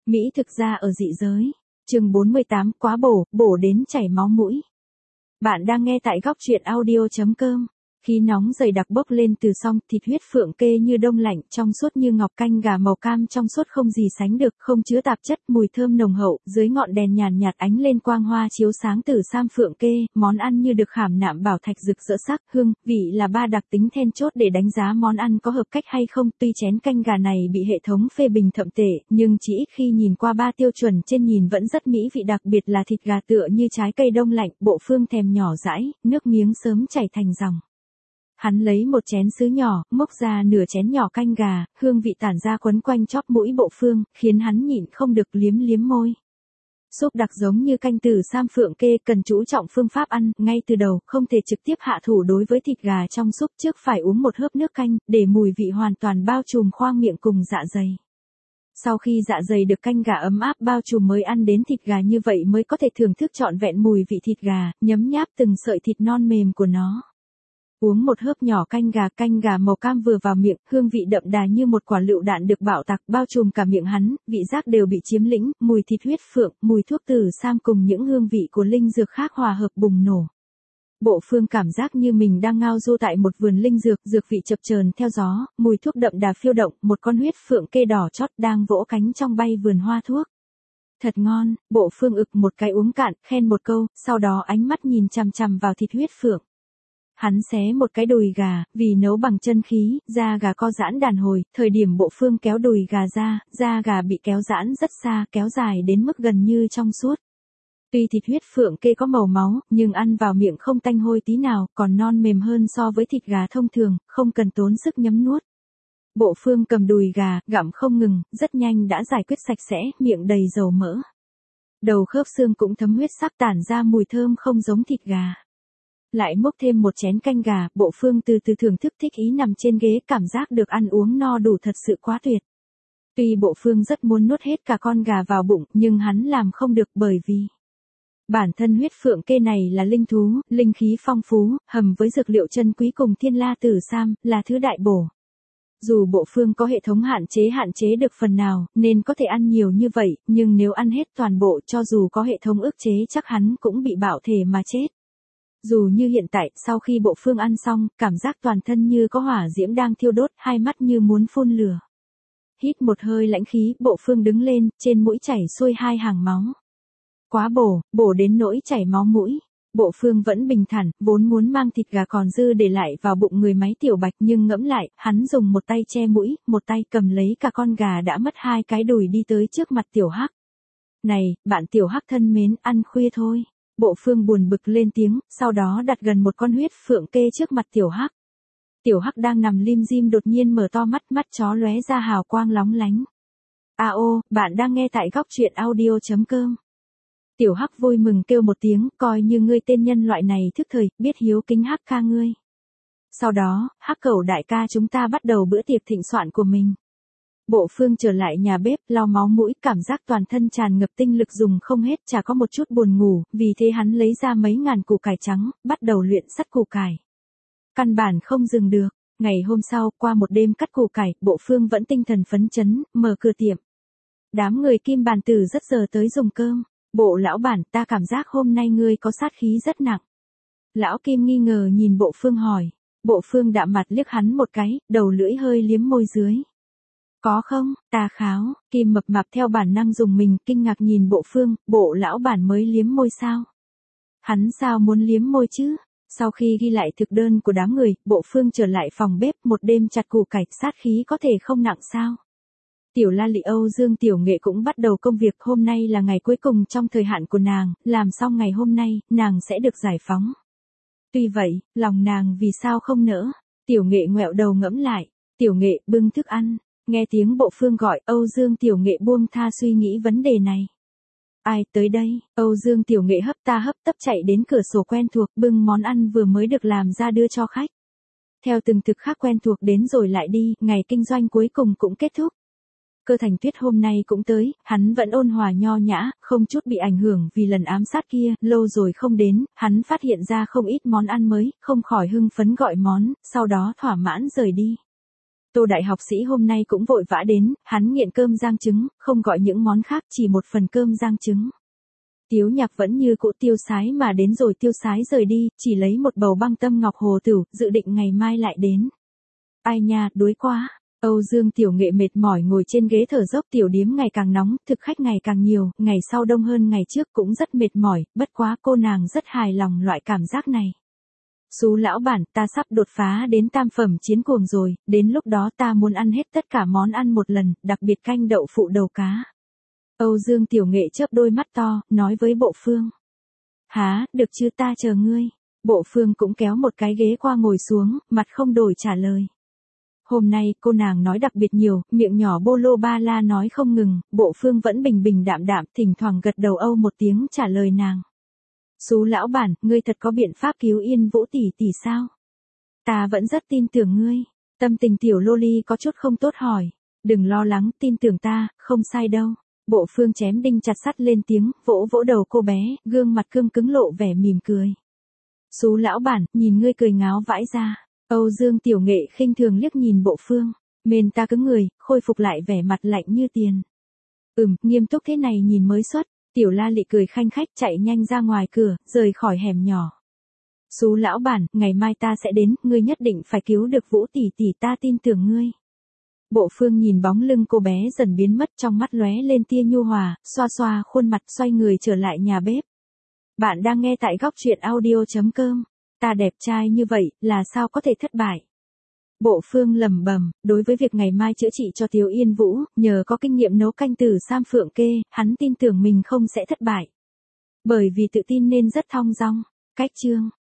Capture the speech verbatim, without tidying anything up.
Mỹ thực ra ở dị giới. Chương bốn mươi tám, quá bổ, bổ đến chảy máu mũi. Bạn đang nghe tại góc truyện audio chấm com. Khí nóng dày đặc bốc lên từ xong, thịt huyết phượng kê như đông lạnh, trong suốt như ngọc, canh gà màu cam trong suốt không gì sánh được, không chứa tạp chất, mùi thơm nồng hậu, dưới ngọn đèn nhàn nhạt ánh lên quang hoa chiếu sáng từ sam phượng kê, món ăn như được khảm nạm bảo thạch rực rỡ sắc, hương, vị là ba đặc tính then chốt để đánh giá món ăn có hợp cách hay không. Tuy chén canh gà này bị hệ thống phê bình thậm tệ, nhưng chỉ ít khi nhìn qua ba tiêu chuẩn trên nhìn vẫn rất mỹ vị, đặc biệt là thịt gà tựa như trái cây đông lạnh, Bộ Phương thèm nhỏ dãi, nước miếng sớm chảy thành dòng. Hắn lấy một chén sứ nhỏ, múc ra nửa chén nhỏ canh gà, hương vị tản ra quấn quanh chóp mũi Bộ Phương, khiến hắn nhịn không được liếm liếm môi. Súp đặc giống như canh từ sam phượng kê, cần chú trọng phương pháp ăn, ngay từ đầu, không thể trực tiếp hạ thủ đối với thịt gà trong súp, trước phải uống một hớp nước canh, để mùi vị hoàn toàn bao trùm khoang miệng cùng dạ dày. Sau khi dạ dày được canh gà ấm áp bao trùm mới ăn đến thịt gà, như vậy mới có thể thưởng thức trọn vẹn mùi vị thịt gà, nhấm nháp từng sợi thịt non mềm của nó. Uống một hớp nhỏ canh gà, canh gà màu cam vừa vào miệng, hương vị đậm đà như một quả lựu đạn được bạo tạc bao trùm cả miệng hắn, vị giác đều bị chiếm lĩnh, mùi thịt huyết phượng, mùi thuốc tử sam cùng những hương vị của linh dược khác hòa hợp bùng nổ. Bộ Phương cảm giác như mình đang ngao du tại một vườn linh dược, dược vị chập chờn theo gió, mùi thuốc đậm đà phiêu động, một con huyết phượng kê đỏ chót đang vỗ cánh trong bay vườn hoa thuốc. Thật ngon, Bộ Phương ực một cái uống cạn, khen một câu, sau đó ánh mắt nhìn chằm chằm vào thịt huyết phượng. Hắn xé một cái đùi gà, vì nấu bằng chân khí, da gà co giãn đàn hồi, thời điểm Bộ Phương kéo đùi gà ra, da gà bị kéo giãn rất xa, kéo dài đến mức gần như trong suốt. Tuy thịt huyết phượng kê có màu máu, nhưng ăn vào miệng không tanh hôi tí nào, còn non mềm hơn so với thịt gà thông thường, không cần tốn sức nhấm nuốt. Bộ Phương cầm đùi gà, gặm không ngừng, rất nhanh đã giải quyết sạch sẽ, miệng đầy dầu mỡ. Đầu khớp xương cũng thấm huyết sắc, tản ra mùi thơm không giống thịt gà. Lại múc thêm một chén canh gà, Bộ Phương từ từ thưởng thức, thích ý nằm trên ghế, cảm giác được ăn uống no đủ thật sự quá tuyệt. Tuy Bộ Phương rất muốn nuốt hết cả con gà vào bụng, nhưng hắn làm không được, bởi vì bản thân huyết phượng kê này là linh thú, linh khí phong phú, hầm với dược liệu chân quý cùng thiên la tử sam, là thứ đại bổ. Dù Bộ Phương có hệ thống hạn chế hạn chế được phần nào, nên có thể ăn nhiều như vậy, nhưng nếu ăn hết toàn bộ, cho dù có hệ thống ức chế chắc hắn cũng bị bạo thể mà chết. Dù như hiện tại, sau khi Bộ Phương ăn xong, cảm giác toàn thân như có hỏa diễm đang thiêu đốt, hai mắt như muốn phun lửa. Hít một hơi lãnh khí, Bộ Phương đứng lên, trên mũi chảy xuôi hai hàng máu. Quá bổ, bổ đến nỗi chảy máu mũi. Bộ Phương vẫn bình thản, vốn muốn mang thịt gà còn dư để lại vào bụng người máy Tiểu Bạch, nhưng ngẫm lại, hắn dùng một tay che mũi, một tay cầm lấy cả con gà đã mất hai cái đùi đi tới trước mặt Tiểu Hắc. Này, bạn Tiểu Hắc thân mến, ăn khuya thôi. Bộ Phương buồn bực lên tiếng, sau đó đặt gần một con huyết phượng kê trước mặt Tiểu Hắc. Tiểu Hắc đang nằm lim dim đột nhiên mở to mắt, mắt chó lóe ra hào quang lóng lánh. A ô, bạn đang nghe tại góc truyện audio chấm com. Tiểu Hắc vui mừng kêu một tiếng, coi như ngươi tên nhân loại này thức thời, biết hiếu kính Hắc ca ngươi. Sau đó, Hắc cẩu đại ca chúng ta bắt đầu bữa tiệc thịnh soạn của mình. Bộ Phương trở lại nhà bếp, lau máu mũi, cảm giác toàn thân tràn ngập tinh lực dùng không hết, chả có một chút buồn ngủ, vì thế hắn lấy ra mấy ngàn củ cải trắng, bắt đầu luyện sắt củ cải. Căn bản không dừng được, ngày hôm sau, qua một đêm cắt củ cải, Bộ Phương vẫn tinh thần phấn chấn, mở cửa tiệm. Đám người Kim bàn tử rất giờ tới dùng cơm. Bộ lão bản, ta cảm giác hôm nay ngươi có sát khí rất nặng. Lão Kim nghi ngờ nhìn Bộ Phương hỏi. Bộ Phương đạm mặt liếc hắn một cái, đầu lưỡi hơi liếm môi dưới. Có không, ta kháo. Kim mập mạp theo bản năng dùng mình, kinh ngạc nhìn Bộ Phương, bộ lão bản mới liếm môi sao? Hắn sao muốn liếm môi chứ? Sau khi ghi lại thực đơn của đám người, Bộ Phương trở lại phòng bếp, một đêm chặt củ cải, sát khí có thể không nặng sao? Tiểu La Lị Âu Dương Tiểu Nghệ cũng bắt đầu công việc, hôm nay là ngày cuối cùng trong thời hạn của nàng, làm xong ngày hôm nay, nàng sẽ được giải phóng. Tuy vậy, lòng nàng vì sao không nỡ? Tiểu Nghệ ngoẹo đầu ngẫm lại, Tiểu Nghệ bưng thức ăn, nghe tiếng Bộ Phương gọi, Âu Dương Tiểu Nghệ buông tha suy nghĩ vấn đề này. Ai tới đây? Âu Dương Tiểu Nghệ hấp ta hấp tấp chạy đến cửa sổ quen thuộc, bưng món ăn vừa mới được làm ra đưa cho khách. Theo từng thực khác quen thuộc đến rồi lại đi, ngày kinh doanh cuối cùng cũng kết thúc. Cơ Thành Tuyết hôm nay cũng tới, hắn vẫn ôn hòa nho nhã, không chút bị ảnh hưởng vì lần ám sát kia, lâu rồi không đến, hắn phát hiện ra không ít món ăn mới, không khỏi hưng phấn gọi món, sau đó thỏa mãn rời đi. Tô đại học sĩ hôm nay cũng vội vã đến, hắn nghiện cơm rang trứng, không gọi những món khác, chỉ một phần cơm rang trứng. Tiếu Nhạc vẫn như cũ tiêu sái mà đến rồi tiêu sái rời đi, chỉ lấy một bầu băng tâm ngọc hồ tửu, dự định ngày mai lại đến. Ai nha, đuối quá. Âu Dương Tiểu Nghệ mệt mỏi ngồi trên ghế thở dốc, tiểu điếm ngày càng nóng, thực khách ngày càng nhiều, ngày sau đông hơn ngày trước, cũng rất mệt mỏi, bất quá cô nàng rất hài lòng loại cảm giác này. Sú lão bản, ta sắp đột phá đến tam phẩm chiến cuồng rồi, đến lúc đó ta muốn ăn hết tất cả món ăn một lần, đặc biệt canh đậu phụ đầu cá. Âu Dương Tiểu Nghệ chớp đôi mắt to, nói với Bộ Phương. Há, được chứ, ta chờ ngươi. Bộ Phương cũng kéo một cái ghế qua ngồi xuống, mặt không đổi trả lời. Hôm nay cô nàng nói đặc biệt nhiều, miệng nhỏ bô lô ba la nói không ngừng, Bộ Phương vẫn bình bình đạm đạm, thỉnh thoảng gật đầu âu một tiếng trả lời nàng. Sú lão bản, ngươi thật có biện pháp cứu Yên Vũ tỷ tỷ sao? Ta vẫn rất tin tưởng ngươi. Tâm tình tiểu loli có chút không tốt hỏi. Đừng lo lắng, tin tưởng ta, không sai đâu. Bộ Phương chém đinh chặt sắt lên tiếng, vỗ vỗ đầu cô bé, gương mặt cương cứng lộ vẻ mỉm cười. Sú lão bản, nhìn ngươi cười ngáo vãi ra. Âu Dương Tiểu Nghệ khinh thường liếc nhìn Bộ Phương, mền ta cứng người, khôi phục lại vẻ mặt lạnh như tiền. Ừm, nghiêm túc thế này nhìn mới xuất. Tiểu La Lị cười khanh khách chạy nhanh ra ngoài cửa, rời khỏi hẻm nhỏ. Sú lão bản, ngày mai ta sẽ đến, ngươi nhất định phải cứu được Vũ tỷ tỷ, ta tin tưởng ngươi. Bộ Phương nhìn bóng lưng cô bé dần biến mất, trong mắt lóe lên tia nhu hòa, xoa xoa khuôn mặt, xoay người trở lại nhà bếp. Bạn đang nghe tại góc truyện audio chấm com. Ta đẹp trai như vậy, là sao có thể thất bại? Bộ Phương lẩm bẩm, đối với việc ngày mai chữa trị cho Tiếu Yên Vũ, nhờ có kinh nghiệm nấu canh từ Sam Phượng Kê, hắn tin tưởng mình không sẽ thất bại. Bởi vì tự tin nên rất thong dong. Cách chương